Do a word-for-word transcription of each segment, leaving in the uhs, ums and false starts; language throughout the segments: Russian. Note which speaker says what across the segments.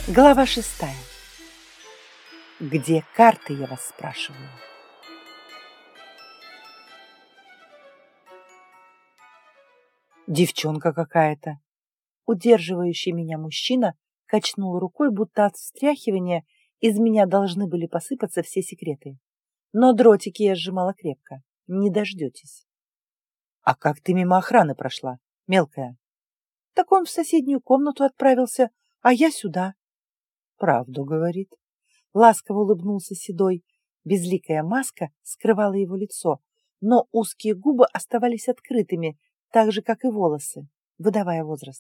Speaker 1: Глава шестая. Где карты, я вас спрашиваю? Девчонка какая-то. Удерживающий меня мужчина качнул рукой, будто от встряхивания из меня должны были посыпаться все секреты. Но дротики я сжимала крепко. Не дождетесь. А как ты мимо охраны прошла, мелкая? Так он в соседнюю комнату отправился, а я сюда. Правду говорит. Ласково улыбнулся Седой. Безликая маска скрывала его лицо, но узкие губы оставались открытыми, так же, как и волосы, выдавая возраст.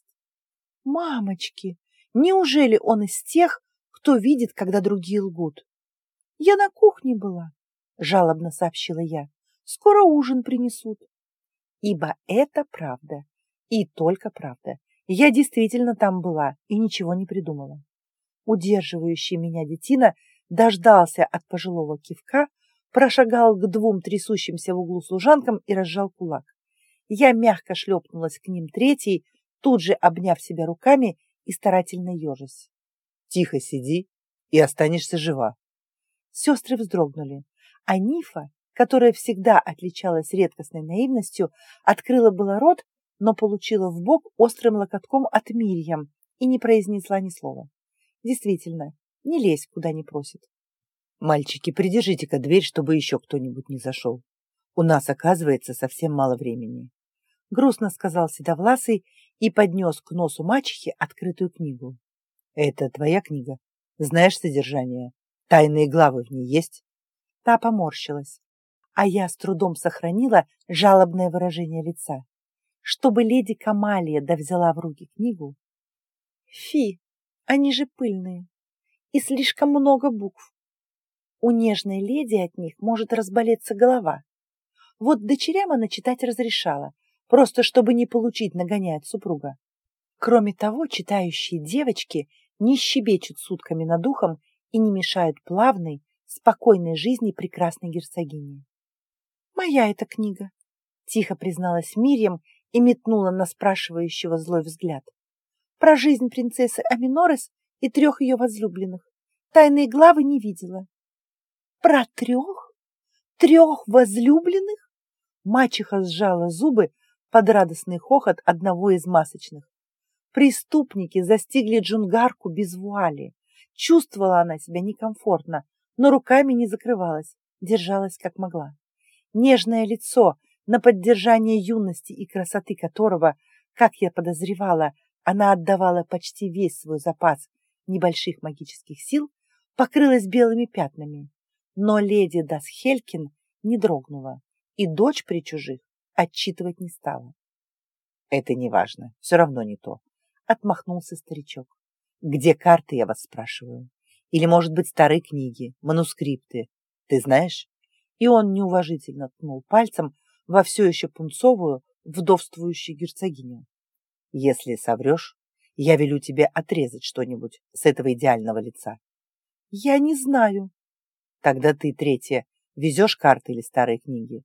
Speaker 1: Мамочки! Неужели он из тех, кто видит, когда другие лгут? Я на кухне была, жалобно сообщила я. Скоро ужин принесут. Ибо это правда. И только правда. Я действительно там была и ничего не придумала. Удерживающий меня детина дождался от пожилого кивка, прошагал к двум трясущимся в углу служанкам и разжал кулак. Я мягко шлепнулась к ним третьей, тут же обняв себя руками и старательно ежась. Тихо сиди и останешься жива. Сестры вздрогнули, а Нифа, которая всегда отличалась редкостной наивностью, открыла было рот, но получила в бок острым локотком от Мирьям и не произнесла ни слова. Действительно, не лезь, куда не просит. Мальчики, придержите-ка дверь, чтобы еще кто-нибудь не зашел. У нас, оказывается, совсем мало времени. Грустно сказал Седовласый и поднес к носу мачехи открытую книгу. Это твоя книга? Знаешь содержание? Тайные главы в ней есть? Та поморщилась, а я с трудом сохранила жалобное выражение лица. Чтобы леди Камалия да взяла в руки книгу. Фи! Они же пыльные, и слишком много букв. У нежной леди от них может разболеться голова. Вот дочерям она читать разрешала, просто чтобы не получить нагоняя от супруга. Кроме того, читающие девочки не щебечут сутками над духом и не мешают плавной, спокойной жизни прекрасной герцогини. «Моя эта книга», — тихо призналась Мирьям и метнула на спрашивающего злой взгляд. Про жизнь принцессы Аминорес и трех ее возлюбленных. Тайные главы не видела. Про трех? Трех возлюбленных? Мачеха сжала зубы под радостный хохот одного из масочных. Преступники застигли Джунгарку без вуали. Чувствовала она себя некомфортно, но руками не закрывалась, держалась как могла. Нежное лицо, на поддержание юности и красоты которого, как я подозревала, она отдавала почти весь свой запас небольших магических сил, покрылась белыми пятнами. Но леди Дасхелькин не дрогнула, и дочь при чужих отчитывать не стала. «Это не важно, все равно не то», — отмахнулся старичок. «Где карты, я вас спрашиваю? Или, может быть, старые книги, манускрипты? Ты знаешь?» И он неуважительно ткнул пальцем во все еще пунцовую, вдовствующую герцогиню. Если соврешь, я велю тебе отрезать что-нибудь с этого идеального лица. Я не знаю. Тогда ты, третья, везешь карты или старые книги?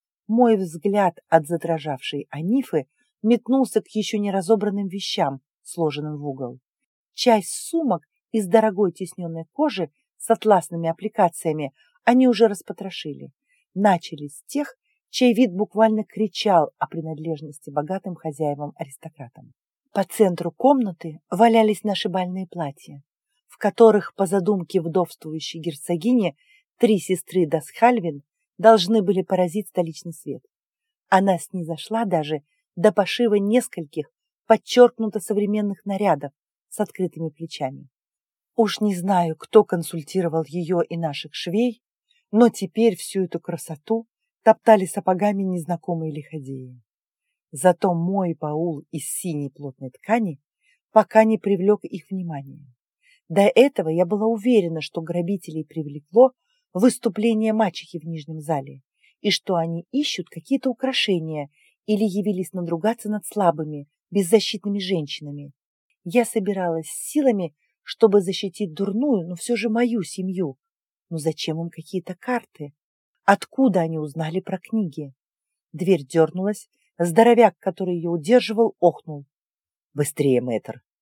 Speaker 1: Мой взгляд от задрожавшей Анифы метнулся к еще не разобранным вещам, сложенным в угол. Часть сумок из дорогой тисненной кожи с атласными аппликациями они уже распотрошили. Начали с тех, чей вид буквально кричал о принадлежности богатым хозяевам-аристократам. По центру комнаты валялись наши бальные платья, в которых, по задумке вдовствующей герцогини, три сестры Дасхальвин должны были поразить столичный свет. Она снизошла даже до пошива нескольких подчеркнуто современных нарядов с открытыми плечами. Уж не знаю, кто консультировал ее и наших швей, но теперь всю эту красоту топтали сапогами незнакомые лиходеи. Зато мой баул из синей плотной ткани пока не привлек их внимания. До этого я была уверена, что грабителей привлекло выступление мачехи в нижнем зале, и что они ищут какие-то украшения или явились надругаться над слабыми, беззащитными женщинами. Я собиралась силами, чтобы защитить дурную, но все же мою семью. Но зачем им какие-то карты? Откуда они узнали про книги? Дверь дернулась, здоровяк, который ее удерживал, охнул. «Быстрее, мэтр!»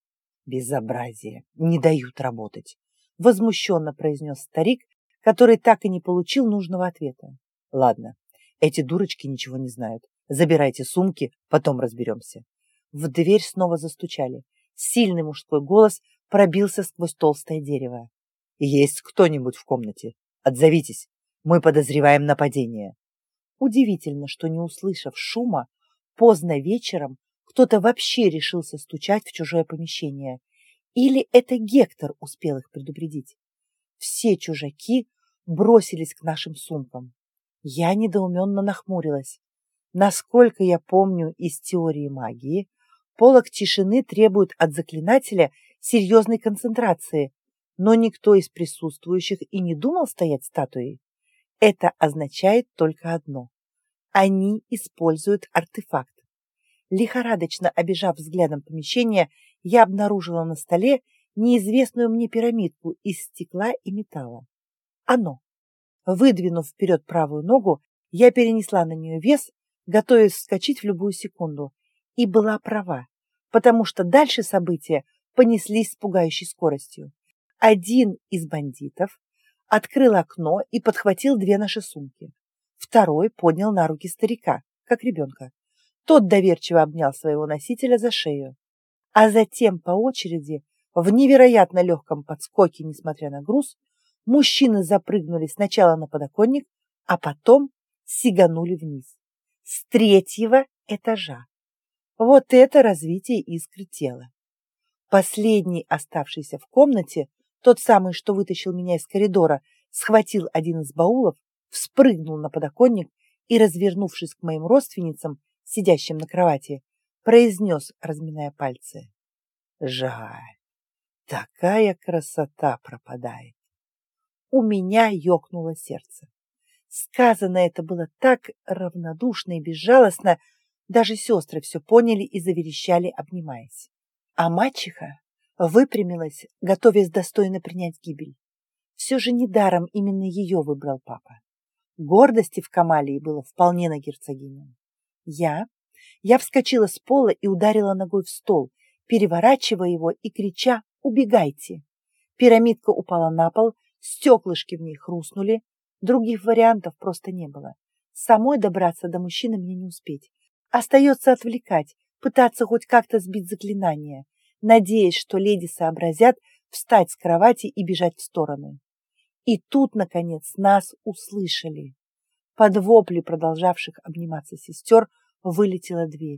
Speaker 1: Безобразие, не дают работать, возмущенно произнес старик, который так и не получил нужного ответа. Ладно, эти дурочки ничего не знают. Забирайте сумки, потом разберемся. В дверь снова застучали. Сильный мужской голос пробился сквозь толстое дерево. Есть кто-нибудь в комнате? Отзовитесь. Мы подозреваем нападение. Удивительно, что, не услышав шума, поздно вечером кто-то вообще решился стучать в чужое помещение. Или это Гектор успел их предупредить? Все чужаки бросились к нашим сумкам. Я недоуменно нахмурилась. Насколько я помню из теории магии, полог тишины требует от заклинателя серьезной концентрации, но никто из присутствующих и не думал стоять статуей. Это означает только одно. Они используют артефакт. Лихорадочно обежав взглядом помещение, я обнаружила на столе неизвестную мне пирамидку из стекла и металла. Оно. Выдвинув вперед правую ногу, я перенесла на нее вес, готовясь вскочить в любую секунду. И была права, потому что дальше события понеслись с пугающей скоростью. Один из бандитов открыл окно и подхватил две наши сумки. Второй поднял на руки старика, как ребенка. Тот доверчиво обнял своего носителя за шею. А затем по очереди, в невероятно легком подскоке, несмотря на груз, мужчины запрыгнули сначала на подоконник, а потом сиганули вниз. С третьего этажа. Вот это развитие искры тела. Последний, оставшийся в комнате, тот самый, что вытащил меня из коридора, схватил один из баулов, вспрыгнул на подоконник и, развернувшись к моим родственницам, сидящим на кровати, произнес, разминая пальцы: «Жаль, такая красота пропадает». У меня ёкнуло сердце. Сказано это было так равнодушно и безжалостно, даже сестры все поняли и заверещали, обнимаясь. А мачеха выпрямилась, готовясь достойно принять гибель. Все же недаром именно ее выбрал папа. Гордости в Камалии было вполне на герцогиню. Я? Я вскочила с пола и ударила ногой в стол, переворачивая его и крича: «Убегайте!». Пирамидка упала на пол, стеклышки в ней хрустнули. Других вариантов просто не было. Самой добраться до мужчины мне не успеть. Остается отвлекать, пытаться хоть как-то сбить заклинание, надеясь, что леди сообразят встать с кровати и бежать в сторону. И тут, наконец, нас услышали. Под вопли продолжавших обниматься сестер вылетела дверь.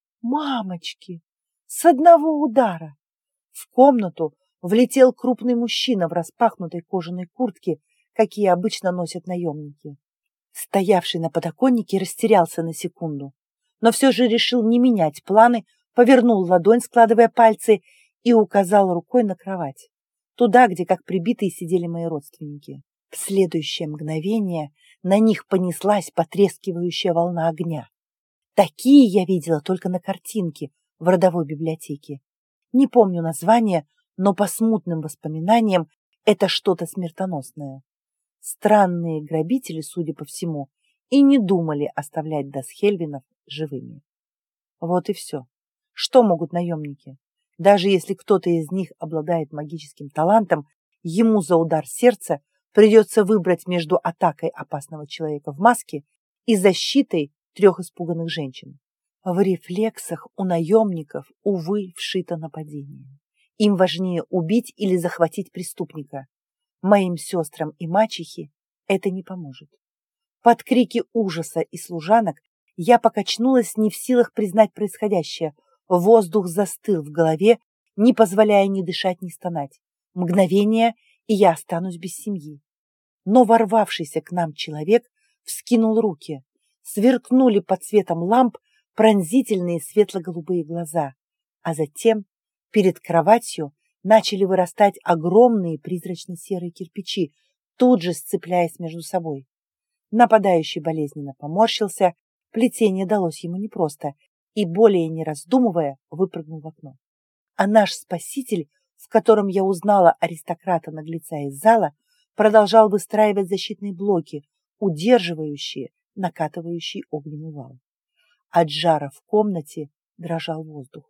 Speaker 1: Мамочки! С одного удара! В комнату влетел крупный мужчина в распахнутой кожаной куртке, какие обычно носят наемники. Стоявший на подоконнике растерялся на секунду, но все же решил не менять планы, повернул ладонь, складывая пальцы, и указал рукой на кровать, туда, где как прибитые сидели мои родственники. В следующее мгновение на них понеслась потрескивающая волна огня. Такие я видела только на картинке в родовой библиотеке. Не помню название, но по смутным воспоминаниям это что-то смертоносное. Странные грабители, судя по всему, и не думали оставлять дасхельвинов живыми. Вот и все. Что могут наемники? Даже если кто-то из них обладает магическим талантом, ему за удар сердца придется выбрать между атакой опасного человека в маске и защитой трех испуганных женщин. В рефлексах у наемников, увы, вшито нападение. Им важнее убить или захватить преступника. Моим сестрам и мачехе это не поможет. Под крики ужаса и служанок я покачнулась, не в силах признать происходящее. Воздух застыл в голове, не позволяя ни дышать, ни стонать. Мгновение, и я останусь без семьи. Но ворвавшийся к нам человек вскинул руки. Сверкнули под светом ламп пронзительные светло-голубые глаза, а затем перед кроватью начали вырастать огромные призрачно-серые кирпичи, тут же сцепляясь между собой. Нападающий болезненно поморщился, плетение далось ему непросто, и, более не раздумывая, выпрыгнул в окно. А наш спаситель, в котором я узнала аристократа-наглеца из зала, продолжал выстраивать защитные блоки, удерживающие накатывающий огненный вал. От жара в комнате дрожал воздух.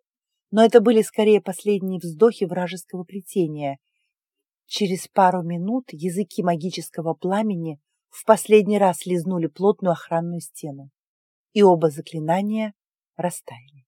Speaker 1: Но это были скорее последние вздохи вражеского плетения. Через пару минут языки магического пламени в последний раз лизнули плотную охранную стену, и оба заклинания растаяли.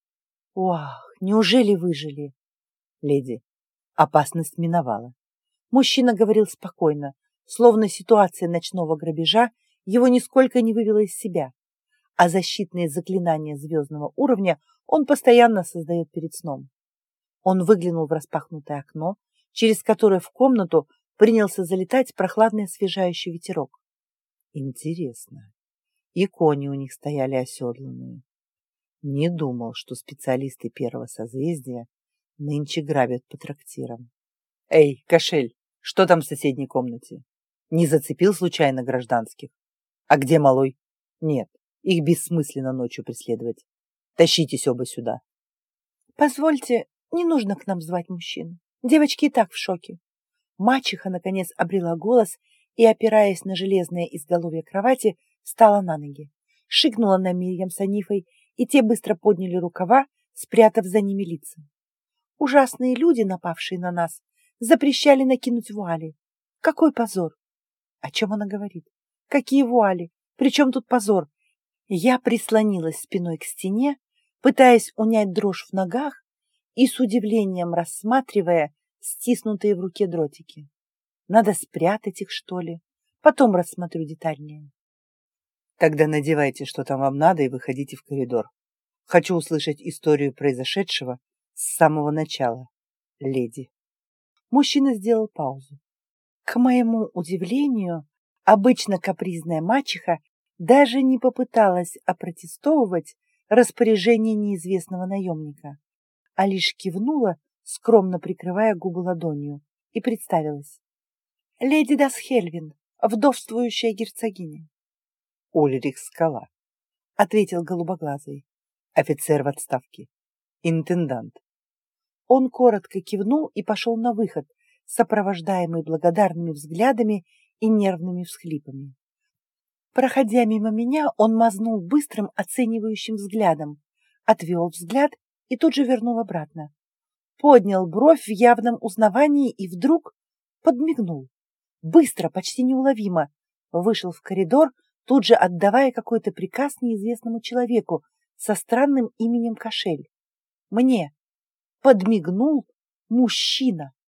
Speaker 1: Уах, неужели выжили? Леди, опасность миновала. Мужчина говорил спокойно, словно ситуация ночного грабежа его нисколько не вывела из себя, а защитные заклинания звездного уровня он постоянно создает перед сном. Он выглянул в распахнутое окно, через которое в комнату принялся залетать прохладный освежающий ветерок. Интересно, и кони у них стояли оседланные. Не думал, что специалисты первого созвездия нынче грабят по трактирам. Эй, кошель, что там в соседней комнате? Не зацепил случайно гражданских? А где малой? Нет, их бессмысленно ночью преследовать. Тащитесь оба сюда. Позвольте, не нужно к нам звать мужчин. Девочки и так в шоке. Мачеха, наконец, обрела голос и, опираясь на железное изголовье кровати, встала на ноги, шикнула на Мирьям с Анифой, и те быстро подняли рукава, спрятав за ними лица. Ужасные люди, напавшие на нас, запрещали накинуть вуали. Какой позор! О чем она говорит? Какие вуали? Причем тут позор? Я прислонилась спиной к стене, пытаясь унять дрожь в ногах и с удивлением рассматривая стиснутые в руке дротики. Надо спрятать их, что ли? Потом рассмотрю детальнее. Тогда надевайте, что там вам надо, и выходите в коридор. Хочу услышать историю произошедшего с самого начала, леди. Мужчина сделал паузу. К моему удивлению, обычно капризная мачеха даже не попыталась опротестовывать распоряжение неизвестного наемника, а лишь кивнула, скромно прикрывая губы ладонью, и представилась. Леди Дасхельвин, вдовствующая герцогиня. Ульрих Скала, ответил голубоглазый, офицер в отставке, интендант. Он коротко кивнул и пошел на выход, сопровождаемый благодарными взглядами и нервными всхлипами. Проходя мимо меня, он мазнул быстрым оценивающим взглядом, отвел взгляд и тут же вернул обратно. Поднял бровь в явном узнавании и вдруг подмигнул. Быстро, почти неуловимо, вышел в коридор, тут же отдавая какой-то приказ неизвестному человеку со странным именем Кошель. Мне подмигнул мужчина.